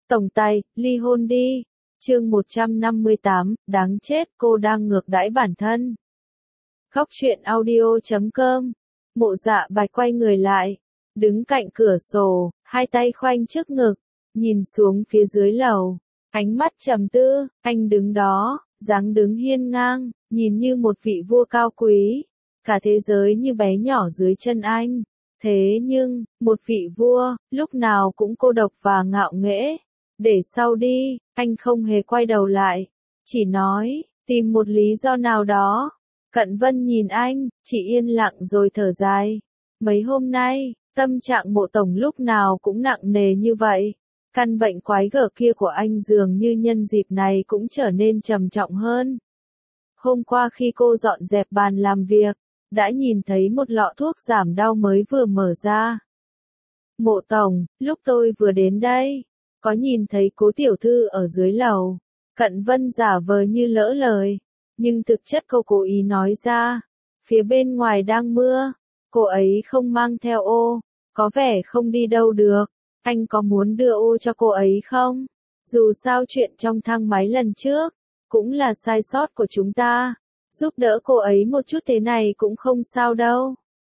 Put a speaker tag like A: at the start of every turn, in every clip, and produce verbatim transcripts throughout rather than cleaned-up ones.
A: Tổng tài, ly hôn đi. Chương một trăm năm mươi tám, đáng chết, cô đang ngược đãi bản thân. Khóc chuyện audio chấm com. Mộ Dạ Bạch quay người lại, đứng cạnh cửa sổ, hai tay khoanh trước ngực, nhìn xuống phía dưới lầu, ánh mắt trầm tư. Anh đứng đó, dáng đứng hiên ngang, nhìn như một vị vua cao quý, cả thế giới như bé nhỏ dưới chân anh. Thế nhưng, một vị vua, lúc nào cũng cô độc và ngạo nghễ. Để sau đi, anh không hề quay đầu lại, chỉ nói, tìm một lý do nào đó. Cận Vân nhìn anh, chỉ yên lặng rồi thở dài. Mấy hôm nay, tâm trạng Mộ tổng lúc nào cũng nặng nề như vậy. Căn bệnh quái gở kia của anh dường như nhân dịp này cũng trở nên trầm trọng hơn. Hôm qua khi cô dọn dẹp bàn làm việc, đã nhìn thấy một lọ thuốc giảm đau mới vừa mở ra. Mộ tổng, lúc tôi vừa đến đây, có nhìn thấy Cố tiểu thư ở dưới lầu. Cận Vân giả vờ như lỡ lời, nhưng thực chất cô cố ý nói ra. Phía bên ngoài đang mưa, cô ấy không mang theo ô, có vẻ không đi đâu được. Anh có muốn đưa ô cho cô ấy không? Dù sao chuyện trong thang máy lần trước, cũng là sai sót của chúng ta. Giúp đỡ cô ấy một chút thế này cũng không sao đâu.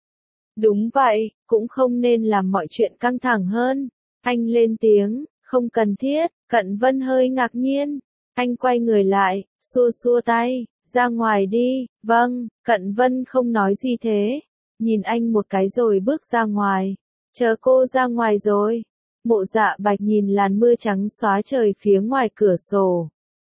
A: Đúng vậy, cũng không nên làm mọi chuyện căng thẳng hơn. Anh lên tiếng, không cần thiết. Cận Vân hơi ngạc nhiên. Anh quay người lại, xua xua tay, ra ngoài đi. Vâng. Cận Vân không nói gì thế, nhìn anh một cái rồi bước ra ngoài. Chờ cô ra ngoài rồi. Mộ Dạ Bạch nhìn làn mưa trắng xóa trời phía ngoài cửa sổ,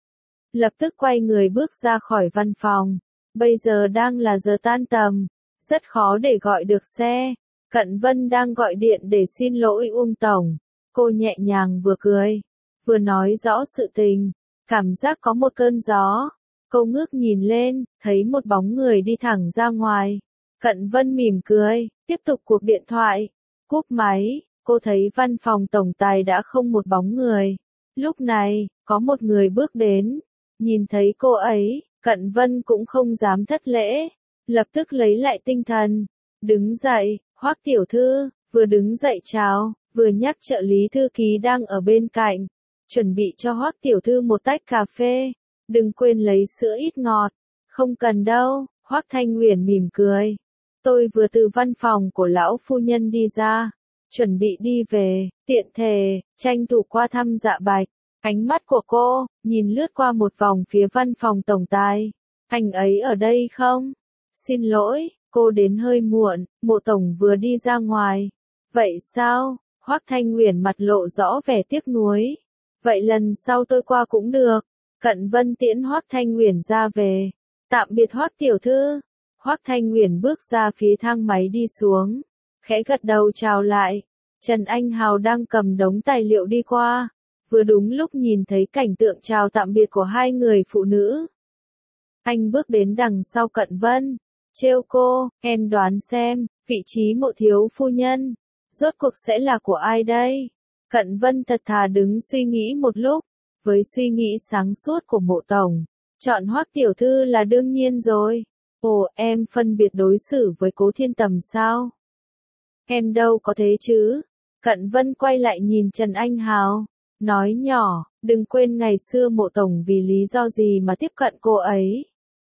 A: lập tức quay người bước ra khỏi văn phòng. Bây giờ đang là giờ tan tầm, rất khó để gọi được xe. Cận Vân đang gọi điện để xin lỗi Uông tổng. Cô nhẹ nhàng vừa cười, vừa nói rõ sự tình, cảm giác có một cơn gió. Cô ngước nhìn lên, thấy một bóng người đi thẳng ra ngoài. Cận Vân mỉm cười, tiếp tục cuộc điện thoại. Cúp máy, cô thấy văn phòng tổng tài đã không một bóng người. Lúc này, có một người bước đến. Nhìn thấy cô ấy, Cận Vân cũng không dám thất lễ, lập tức lấy lại tinh thần, đứng dậy. Hoắc tiểu thư, vừa đứng dậy chào, vừa nhắc trợ lý thư ký đang ở bên cạnh, chuẩn bị cho Hoắc tiểu thư một tách cà phê, đừng quên lấy sữa ít ngọt. Không cần đâu. Hoắc Thanh Uyển mỉm cười, tôi vừa từ văn phòng của lão phu nhân đi ra, chuẩn bị đi về, tiện thể tranh thủ qua thăm Dạ Bạch. Ánh mắt của cô nhìn lướt qua một vòng phía văn phòng tổng tài. Anh ấy ở đây không? Xin lỗi, cô đến hơi muộn. Mộ tổng vừa đi ra ngoài. Vậy sao? Hoắc Thanh Uyển mặt lộ rõ vẻ tiếc nuối. Vậy lần sau tôi qua cũng được. Cận Vân tiễn Hoắc Thanh Uyển ra về. Tạm biệt Hoắc tiểu thư. Hoắc Thanh Uyển bước ra phía thang máy đi xuống, khẽ gật đầu chào lại. Trần Anh Hào đang cầm đống tài liệu đi qua, vừa đúng lúc nhìn thấy cảnh tượng chào tạm biệt của hai người phụ nữ. Anh bước đến đằng sau Cận Vân, trêu cô, em đoán xem, vị trí Mộ thiếu phu nhân, rốt cuộc sẽ là của ai đây? Cận Vân thật thà đứng suy nghĩ một lúc, với suy nghĩ sáng suốt của Mộ tổng, chọn Hoắc tiểu thư là đương nhiên rồi. Ồ, em phân biệt đối xử với Cố Thiên Tầm sao? Em đâu có thế chứ. Cận Vân quay lại nhìn Trần Anh Hào, nói nhỏ, đừng quên ngày xưa Mộ tổng vì lý do gì mà tiếp cận cô ấy.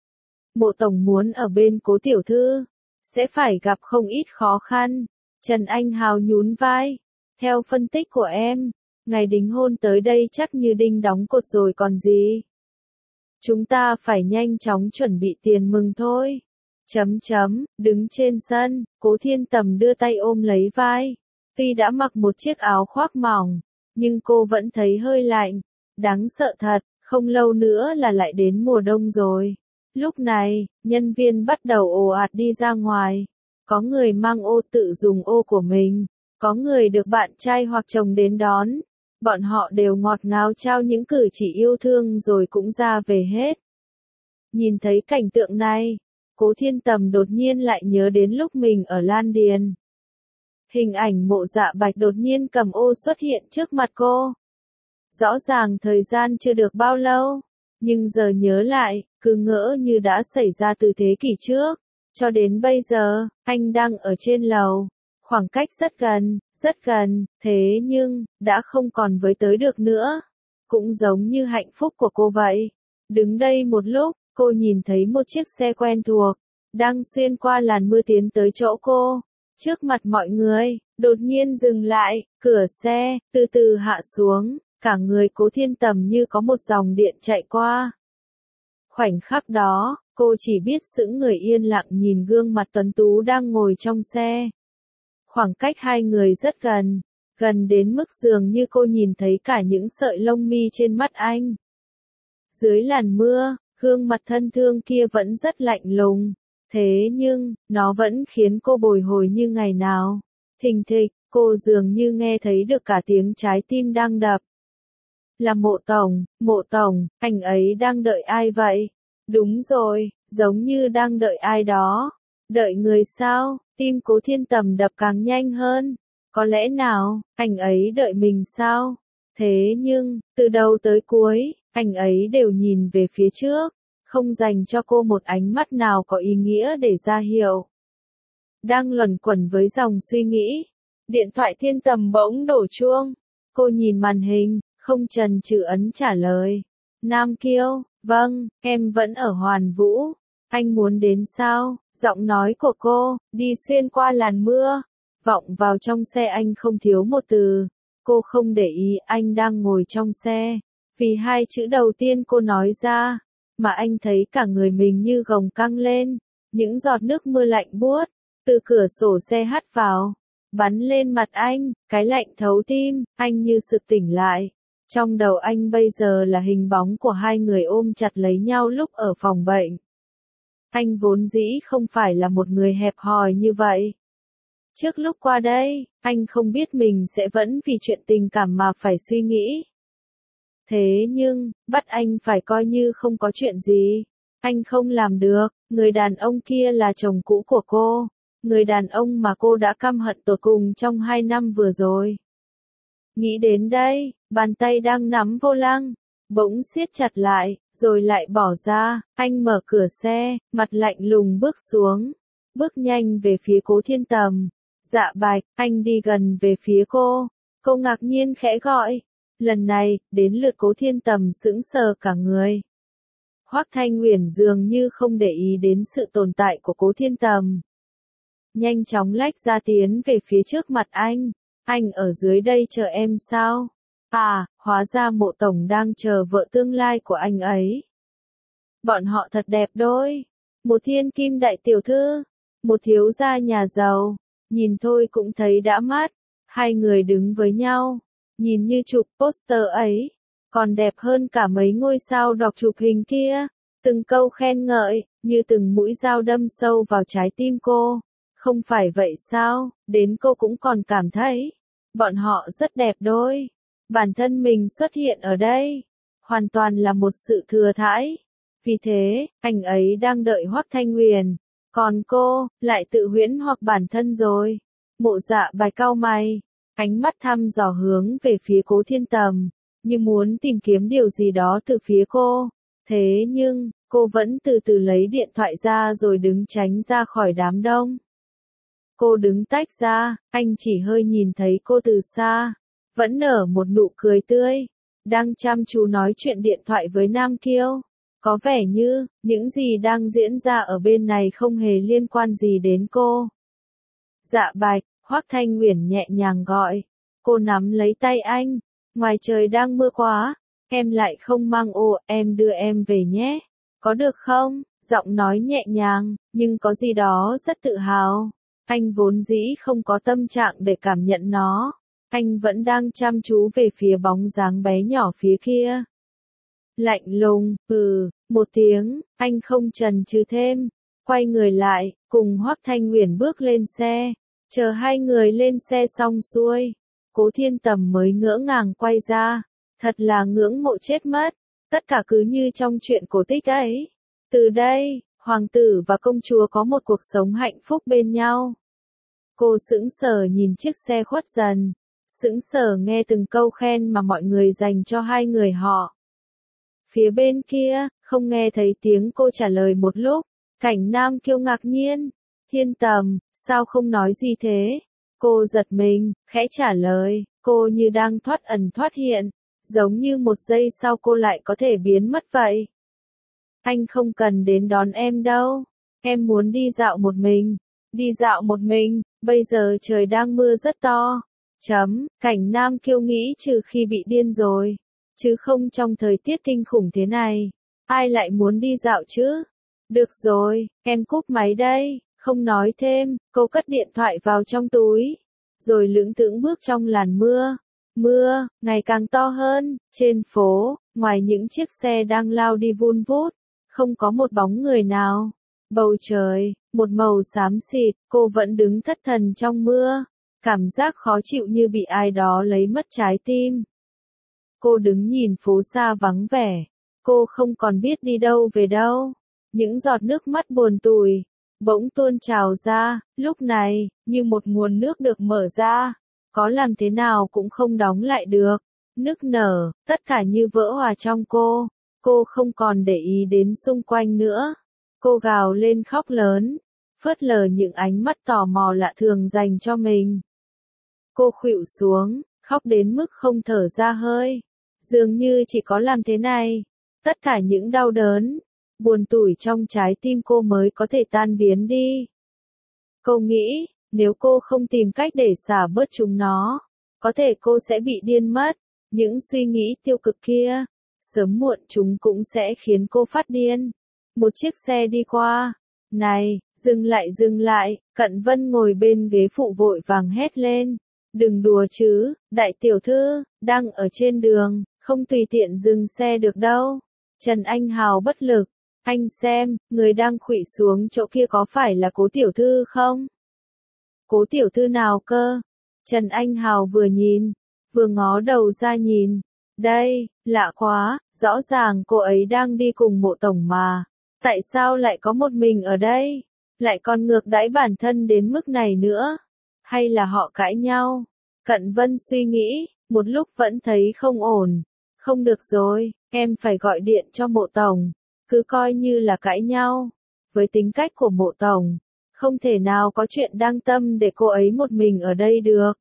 A: Mộ tổng muốn ở bên Cố tiểu thư, sẽ phải gặp không ít khó khăn. Trần Anh Hào nhún vai, theo phân tích của em, ngày đính hôn tới đây chắc như đinh đóng cột rồi còn gì. Chúng ta phải nhanh chóng chuẩn bị tiền mừng thôi. Chấm chấm, đứng trên sân, Cố Thiên Tầm đưa tay ôm lấy vai. Tuy đã mặc một chiếc áo khoác mỏng, nhưng cô vẫn thấy hơi lạnh. Đáng sợ thật, không lâu nữa là lại đến mùa đông rồi. Lúc này, nhân viên bắt đầu ồ ạt đi ra ngoài. Có người mang ô tự dùng ô của mình, có người được bạn trai hoặc chồng đến đón. Bọn họ đều ngọt ngào trao những cử chỉ yêu thương rồi cũng ra về hết. Nhìn thấy cảnh tượng này, Cố Thiên Tầm đột nhiên lại nhớ đến lúc mình ở Lan Điền. Hình ảnh Mộ Dạ Bạch đột nhiên cầm ô xuất hiện trước mặt cô. Rõ ràng thời gian chưa được bao lâu, nhưng giờ nhớ lại, cứ ngỡ như đã xảy ra từ thế kỷ trước. Cho đến bây giờ, anh đang ở trên lầu, khoảng cách rất gần, rất gần, thế nhưng, đã không còn với tới được nữa. Cũng giống như hạnh phúc của cô vậy. Đứng đây một lúc, cô nhìn thấy một chiếc xe quen thuộc, đang xuyên qua làn mưa tiến tới chỗ cô. Trước mặt mọi người, đột nhiên dừng lại, cửa xe, từ từ hạ xuống, cả người Cố Thiên Tầm như có một dòng điện chạy qua. Khoảnh khắc đó, cô chỉ biết sững người yên lặng nhìn gương mặt tuấn tú đang ngồi trong xe. Khoảng cách hai người rất gần, gần đến mức dường như cô nhìn thấy cả những sợi lông mi trên mắt anh. Dưới làn mưa, gương mặt thân thương kia vẫn rất lạnh lùng, thế nhưng, nó vẫn khiến cô bồi hồi như ngày nào. Thình thịch, cô dường như nghe thấy được cả tiếng trái tim đang đập. Là Mộ Tổng, Mộ Tổng, anh ấy đang đợi ai vậy? Đúng rồi, giống như đang đợi ai đó. Đợi người sao? Tim Cố Thiên Tầm đập càng nhanh hơn. Có lẽ nào, anh ấy đợi mình sao? Thế nhưng, từ đầu tới cuối, anh ấy đều nhìn về phía trước, không dành cho cô một ánh mắt nào có ý nghĩa để ra hiệu. Đang luẩn quẩn với dòng suy nghĩ, điện thoại Thiên Tầm bỗng đổ chuông. Cô nhìn màn hình, không chần chừ ấn trả lời. Nam Kiêu, vâng, em vẫn ở Hoàn Vũ. Anh muốn đến sao? Giọng nói của cô, đi xuyên qua làn mưa, vọng vào trong xe anh không thiếu một từ. Cô không để ý anh đang ngồi trong xe, vì hai chữ đầu tiên cô nói ra, mà anh thấy cả người mình như gồng căng lên, những giọt nước mưa lạnh buốt, từ cửa sổ xe hắt vào, bắn lên mặt anh, cái lạnh thấu tim, anh như sực tỉnh lại. Trong đầu anh bây giờ là hình bóng của hai người ôm chặt lấy nhau lúc ở phòng bệnh. Anh vốn dĩ không phải là một người hẹp hòi như vậy. Trước lúc qua đây, anh không biết mình sẽ vẫn vì chuyện tình cảm mà phải suy nghĩ. Thế nhưng, bắt anh phải coi như không có chuyện gì. Anh không làm được, người đàn ông kia là chồng cũ của cô. Người đàn ông mà cô đã căm hận tột cùng trong hai năm vừa rồi. Nghĩ đến đây, bàn tay đang nắm vô lăng, bỗng siết chặt lại, rồi lại bỏ ra. Anh mở cửa xe, mặt lạnh lùng bước xuống, bước nhanh về phía Cố Thiên Tầm. Dạ Bạch, anh đi gần về phía cô. Cô ngạc nhiên khẽ gọi. Lần này, đến lượt Cố Thiên Tầm sững sờ cả người. Hoắc Thanh Uyển dường như không để ý đến sự tồn tại của Cố Thiên Tầm. Nhanh chóng lách ra tiến về phía trước mặt anh. Anh ở dưới đây chờ em sao? À, hóa ra Mộ Tổng đang chờ vợ tương lai của anh ấy. Bọn họ thật đẹp đôi. Một thiên kim đại tiểu thư, một thiếu gia nhà giàu, nhìn thôi cũng thấy đã mắt. Hai người đứng với nhau, nhìn như chụp poster ấy, còn đẹp hơn cả mấy ngôi sao đọc chụp hình kia. Từng câu khen ngợi, như từng mũi dao đâm sâu vào trái tim cô. Không phải vậy sao, đến cô cũng còn cảm thấy, bọn họ rất đẹp đôi. Bản thân mình xuất hiện ở đây, hoàn toàn là một sự thừa thãi. Vì thế, anh ấy đang đợi Hoắc Thanh Uyển, còn cô, lại tự huyễn hoặc bản thân rồi. Mộ Dạ Bạch cau mày, ánh mắt thăm dò hướng về phía Cố Thiên Tầm, như muốn tìm kiếm điều gì đó từ phía cô. Thế nhưng, cô vẫn từ từ lấy điện thoại ra rồi đứng tránh ra khỏi đám đông. Cô đứng tách ra, anh chỉ hơi nhìn thấy cô từ xa, vẫn nở một nụ cười tươi, đang chăm chú nói chuyện điện thoại với Nam Kiêu. Có vẻ như, những gì đang diễn ra ở bên này không hề liên quan gì đến cô. Dạ Bạch, Hoắc Thanh Uyển nhẹ nhàng gọi. Cô nắm lấy tay anh. Ngoài trời đang mưa quá, em lại không mang ô, em đưa em về nhé. Có được không? Giọng nói nhẹ nhàng, nhưng có gì đó rất tự hào. Anh vốn dĩ không có tâm trạng để cảm nhận nó. Anh vẫn đang chăm chú về phía bóng dáng bé nhỏ phía kia. Lạnh lùng, ừ, một tiếng, anh không chần chừ thêm. Quay người lại, cùng Hoắc Thanh Uyển bước lên xe. Chờ hai người lên xe xong xuôi, Cố Thiên Tầm mới ngỡ ngàng quay ra. Thật là ngưỡng mộ chết mất. Tất cả cứ như trong chuyện cổ tích ấy. Từ đây, hoàng tử và công chúa có một cuộc sống hạnh phúc bên nhau. Cô sững sờ nhìn chiếc xe khuất dần. Sững sờ nghe từng câu khen mà mọi người dành cho hai người họ. Phía bên kia, không nghe thấy tiếng cô trả lời một lúc. Cảnh Nam Kiêu ngạc nhiên. Thiên Tầm, sao không nói gì thế? Cô giật mình, khẽ trả lời, cô như đang thoát ẩn thoát hiện, giống như một giây sau cô lại có thể biến mất vậy. Anh không cần đến đón em đâu, em muốn đi dạo một mình. Đi dạo một mình, bây giờ trời đang mưa rất to. Chấm, cảnh nam kiêu nghĩ trừ khi bị điên rồi, chứ không trong thời tiết kinh khủng thế này. Ai lại muốn đi dạo chứ? Được rồi, em cúp máy đây, không nói thêm, cô cất điện thoại vào trong túi, rồi lững thững bước trong làn mưa. Mưa, ngày càng to hơn, trên phố, ngoài những chiếc xe đang lao đi vun vút, không có một bóng người nào. Bầu trời, một màu xám xịt, cô vẫn đứng thất thần trong mưa, cảm giác khó chịu như bị ai đó lấy mất trái tim. Cô đứng nhìn phố xa vắng vẻ, cô không còn biết đi đâu về đâu. Những giọt nước mắt buồn tủi bỗng tuôn trào ra, lúc này, như một nguồn nước được mở ra, có làm thế nào cũng không đóng lại được. Nức nở, tất cả như vỡ hòa trong cô, cô không còn để ý đến xung quanh nữa. Cô gào lên khóc lớn, phớt lờ những ánh mắt tò mò lạ thường dành cho mình. Cô khuỵu xuống, khóc đến mức không thở ra hơi. Dường như chỉ có làm thế này, tất cả những đau đớn, buồn tủi trong trái tim cô mới có thể tan biến đi. Cô nghĩ, nếu cô không tìm cách để xả bớt chúng nó, có thể cô sẽ bị điên mất. Những suy nghĩ tiêu cực kia, sớm muộn chúng cũng sẽ khiến cô phát điên. Một chiếc xe đi qua. Này, dừng lại dừng lại, Cận Vân ngồi bên ghế phụ vội vàng hét lên. Đừng đùa chứ, đại tiểu thư, đang ở trên đường, không tùy tiện dừng xe được đâu. Trần Anh Hào bất lực. Anh xem, người đang khuỵu xuống chỗ kia có phải là Cố tiểu thư không? Cố tiểu thư nào cơ? Trần Anh Hào vừa nhìn, vừa ngó đầu ra nhìn. Đây, lạ quá, rõ ràng cô ấy đang đi cùng Mộ tổng mà. Tại sao lại có một mình ở đây? Lại còn ngược đãi bản thân đến mức này nữa? Hay là họ cãi nhau? Cận Vân suy nghĩ, một lúc vẫn thấy không ổn. Không được rồi, em phải gọi điện cho Mộ tổng. Cứ coi như là cãi nhau. Với tính cách của Mộ tổng, không thể nào có chuyện đăng tâm để cô ấy một mình ở đây được.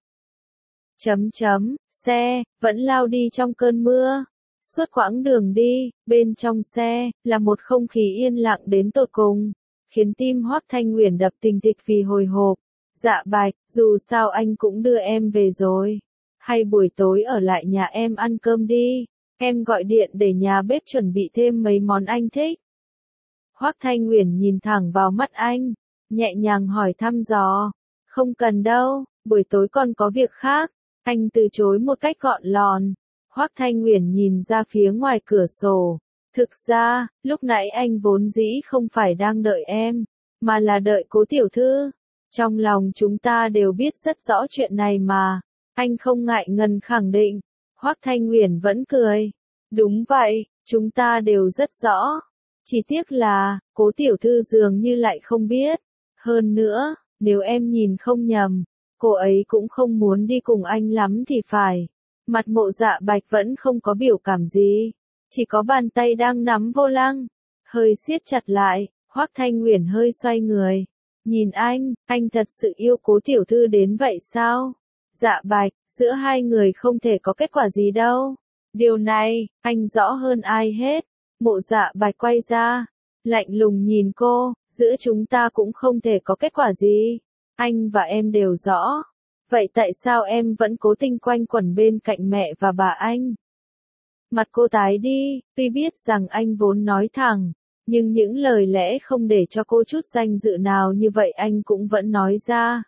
A: Chấm chấm, xe, vẫn lao đi trong cơn mưa. Suốt quãng đường đi, bên trong xe, là một không khí yên lặng đến tột cùng, khiến tim Hoắc Thanh Uyển đập thình thịch vì hồi hộp. Dạ Bạch, dù sao anh cũng đưa em về rồi. Hay buổi tối ở lại nhà em ăn cơm đi, em gọi điện để nhà bếp chuẩn bị thêm mấy món anh thích. Hoắc Thanh Uyển nhìn thẳng vào mắt anh, nhẹ nhàng hỏi thăm dò. Không cần đâu, buổi tối còn có việc khác. Anh từ chối một cách gọn lòn. Hoắc Thanh Uyển nhìn ra phía ngoài cửa sổ. Thực ra, lúc nãy anh vốn dĩ không phải đang đợi em, mà là đợi Cố tiểu thư. Trong lòng chúng ta đều biết rất rõ chuyện này mà. Anh không ngại ngần khẳng định. Hoắc Thanh Uyển vẫn cười. Đúng vậy, chúng ta đều rất rõ. Chỉ tiếc là, Cố tiểu thư dường như lại không biết. Hơn nữa, nếu em nhìn không nhầm, cô ấy cũng không muốn đi cùng anh lắm thì phải. Mặt Mộ Dạ Bạch vẫn không có biểu cảm gì, chỉ có bàn tay đang nắm vô lăng, hơi siết chặt lại. Hoắc Thanh Uyển hơi xoay người, nhìn anh, anh thật sự yêu Cố tiểu thư đến vậy sao? Dạ Bạch, giữa hai người không thể có kết quả gì đâu. Điều này, anh rõ hơn ai hết. Mộ Dạ Bạch quay ra, lạnh lùng nhìn cô, giữa chúng ta cũng không thể có kết quả gì. Anh và em đều rõ. Vậy tại sao em vẫn cố tình quanh quẩn bên cạnh mẹ và bà anh? Mặt cô tái đi, tuy biết rằng anh vốn nói thẳng, nhưng những lời lẽ không để cho cô chút danh dự nào như vậy anh cũng vẫn nói ra.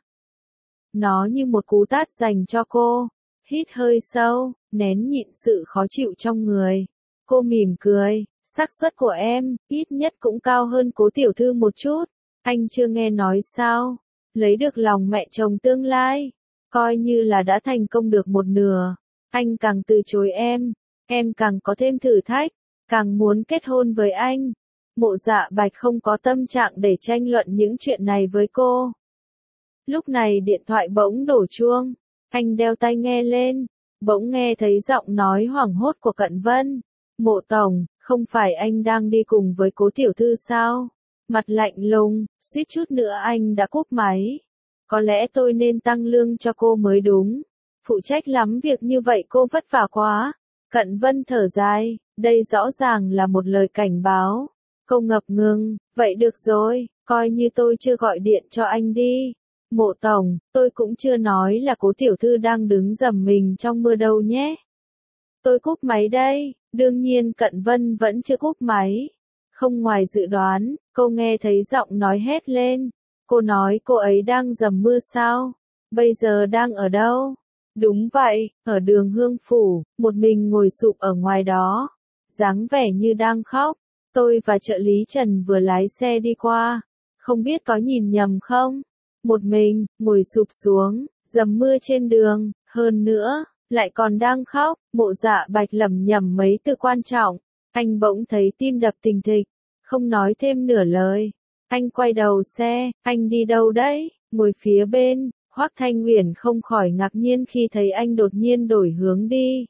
A: Nó như một cú tát dành cho cô. Hít hơi sâu, nén nhịn sự khó chịu trong người. Cô mỉm cười, xác suất của em, ít nhất cũng cao hơn Cố tiểu thư một chút. Anh chưa nghe nói sao? Lấy được lòng mẹ chồng tương lai, coi như là đã thành công được một nửa. Anh càng từ chối em, em càng có thêm thử thách, càng muốn kết hôn với anh. Mộ Dạ Bạch không có tâm trạng để tranh luận những chuyện này với cô. Lúc này điện thoại bỗng đổ chuông, anh đeo tai nghe lên, bỗng nghe thấy giọng nói hoảng hốt của Cận Vân. Mộ tổng, không phải anh đang đi cùng với Cố tiểu thư sao? Mặt lạnh lùng, suýt chút nữa anh đã cúp máy. Có lẽ tôi nên tăng lương cho cô mới đúng. Phụ trách lắm việc như vậy cô vất vả quá. Cận Vân thở dài, đây rõ ràng là một lời cảnh báo. Cô ngập ngừng, vậy được rồi, coi như tôi chưa gọi điện cho anh đi. Mộ tổng, tôi cũng chưa nói là Cố tiểu thư đang đứng dầm mình trong mưa đâu nhé. Tôi cúp máy đây, đương nhiên Cận Vân vẫn chưa cúp máy. Không ngoài dự đoán, cô nghe thấy giọng nói hét lên. Cô nói cô ấy đang dầm mưa sao? Bây giờ đang ở đâu? Đúng vậy, ở đường Hương Phủ, một mình ngồi sụp ở ngoài đó. Dáng vẻ như đang khóc. Tôi và trợ lý Trần vừa lái xe đi qua. Không biết có nhìn nhầm không? Một mình, ngồi sụp xuống, dầm mưa trên đường, hơn nữa, lại còn đang khóc. Mộ Dạ Bạch lẩm nhẩm mấy từ quan trọng. Anh bỗng thấy tim đập thình thịch, không nói thêm nửa lời. Anh quay đầu xe, anh đi đâu đấy? Ngồi phía bên, Hoắc Thanh Uyển không khỏi ngạc nhiên khi thấy anh đột nhiên đổi hướng đi.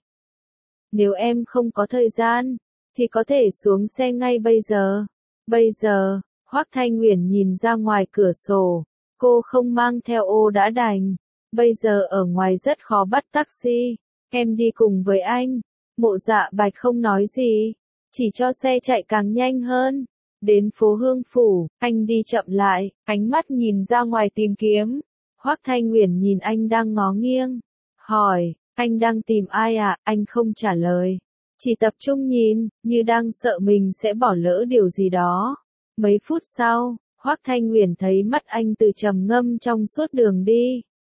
A: Nếu em không có thời gian, thì có thể xuống xe ngay bây giờ. Bây giờ, Hoắc Thanh Uyển nhìn ra ngoài cửa sổ. Cô không mang theo ô đã đành. Bây giờ ở ngoài rất khó bắt taxi. Em đi cùng với anh. Mộ Dạ Bạch không nói gì, chỉ cho xe chạy càng nhanh hơn. Đến phố Hương Phủ, anh đi chậm lại, ánh mắt nhìn ra ngoài tìm kiếm. Hoắc Thanh Uyển nhìn anh đang ngó nghiêng, hỏi, anh đang tìm ai à? Anh không trả lời, chỉ tập trung nhìn, như đang sợ mình sẽ bỏ lỡ điều gì đó. Mấy phút sau, Hoắc Thanh Uyển thấy mắt anh từ trầm ngâm trong suốt đường đi,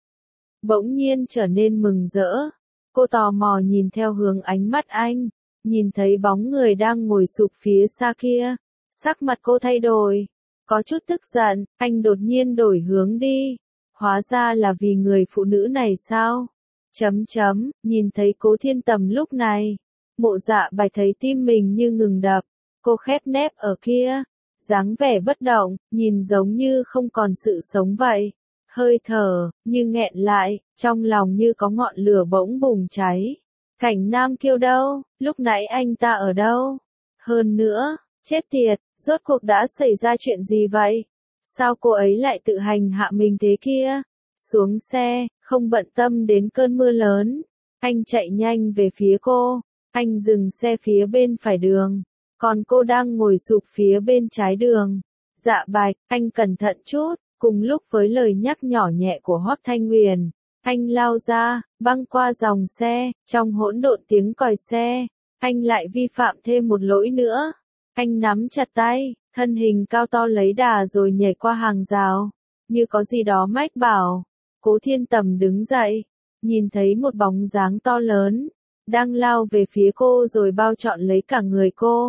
A: bỗng nhiên trở nên mừng rỡ. Cô tò mò nhìn theo hướng ánh mắt anh, nhìn thấy bóng người đang ngồi sụp phía xa kia. Sắc mặt cô thay đổi, có chút tức giận, anh đột nhiên đổi hướng đi. Hóa ra là vì người phụ nữ này sao? Chấm chấm, nhìn thấy Cố Thiên Tầm lúc này. Mộ Dạ Bạch thấy tim mình như ngừng đập. Cô khép nép ở kia, dáng vẻ bất động, nhìn giống như không còn sự sống vậy. Hơi thở, như nghẹn lại, trong lòng như có ngọn lửa bỗng bùng cháy. Cảnh Nam Kiêu đâu? Lúc nãy anh ta ở đâu? Hơn nữa, chết tiệt, rốt cuộc đã xảy ra chuyện gì vậy? Sao cô ấy lại tự hành hạ mình thế kia? Xuống xe, không bận tâm đến cơn mưa lớn. Anh chạy nhanh về phía cô. Anh dừng xe phía bên phải đường. Còn cô đang ngồi sụp phía bên trái đường. Dạ Bạch, anh cẩn thận chút. Cùng lúc với lời nhắc nhỏ nhẹ của Hoắc Thanh Uyển, anh lao ra, băng qua dòng xe. Trong hỗn độn tiếng còi xe, anh lại vi phạm thêm một lỗi nữa. Anh nắm chặt tay, thân hình cao to lấy đà rồi nhảy qua hàng rào, như có gì đó mách bảo. Cố Thiên Tầm đứng dậy, nhìn thấy một bóng dáng to lớn, đang lao về phía cô rồi bao trọn lấy cả người cô.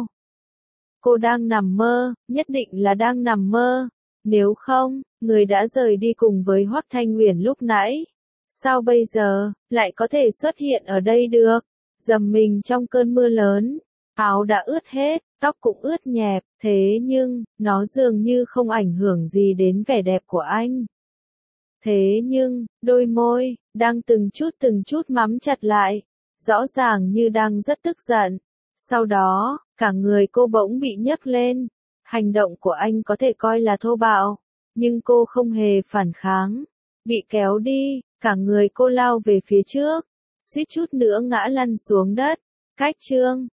A: Cô đang nằm mơ, nhất định là đang nằm mơ. Nếu không, người đã rời đi cùng với Hoắc Thanh Uyển lúc nãy, sao bây giờ, lại có thể xuất hiện ở đây được? Dầm mình trong cơn mưa lớn, áo đã ướt hết, tóc cũng ướt nhẹp, thế nhưng, nó dường như không ảnh hưởng gì đến vẻ đẹp của anh. Thế nhưng, đôi môi, đang từng chút từng chút mắm chặt lại, rõ ràng như đang rất tức giận. Sau đó, cả người cô bỗng bị nhấc lên. Hành động của anh có thể coi là thô bạo, nhưng cô không hề phản kháng. Bị kéo đi, cả người cô lao về phía trước, suýt chút nữa ngã lăn xuống đất. Cách chương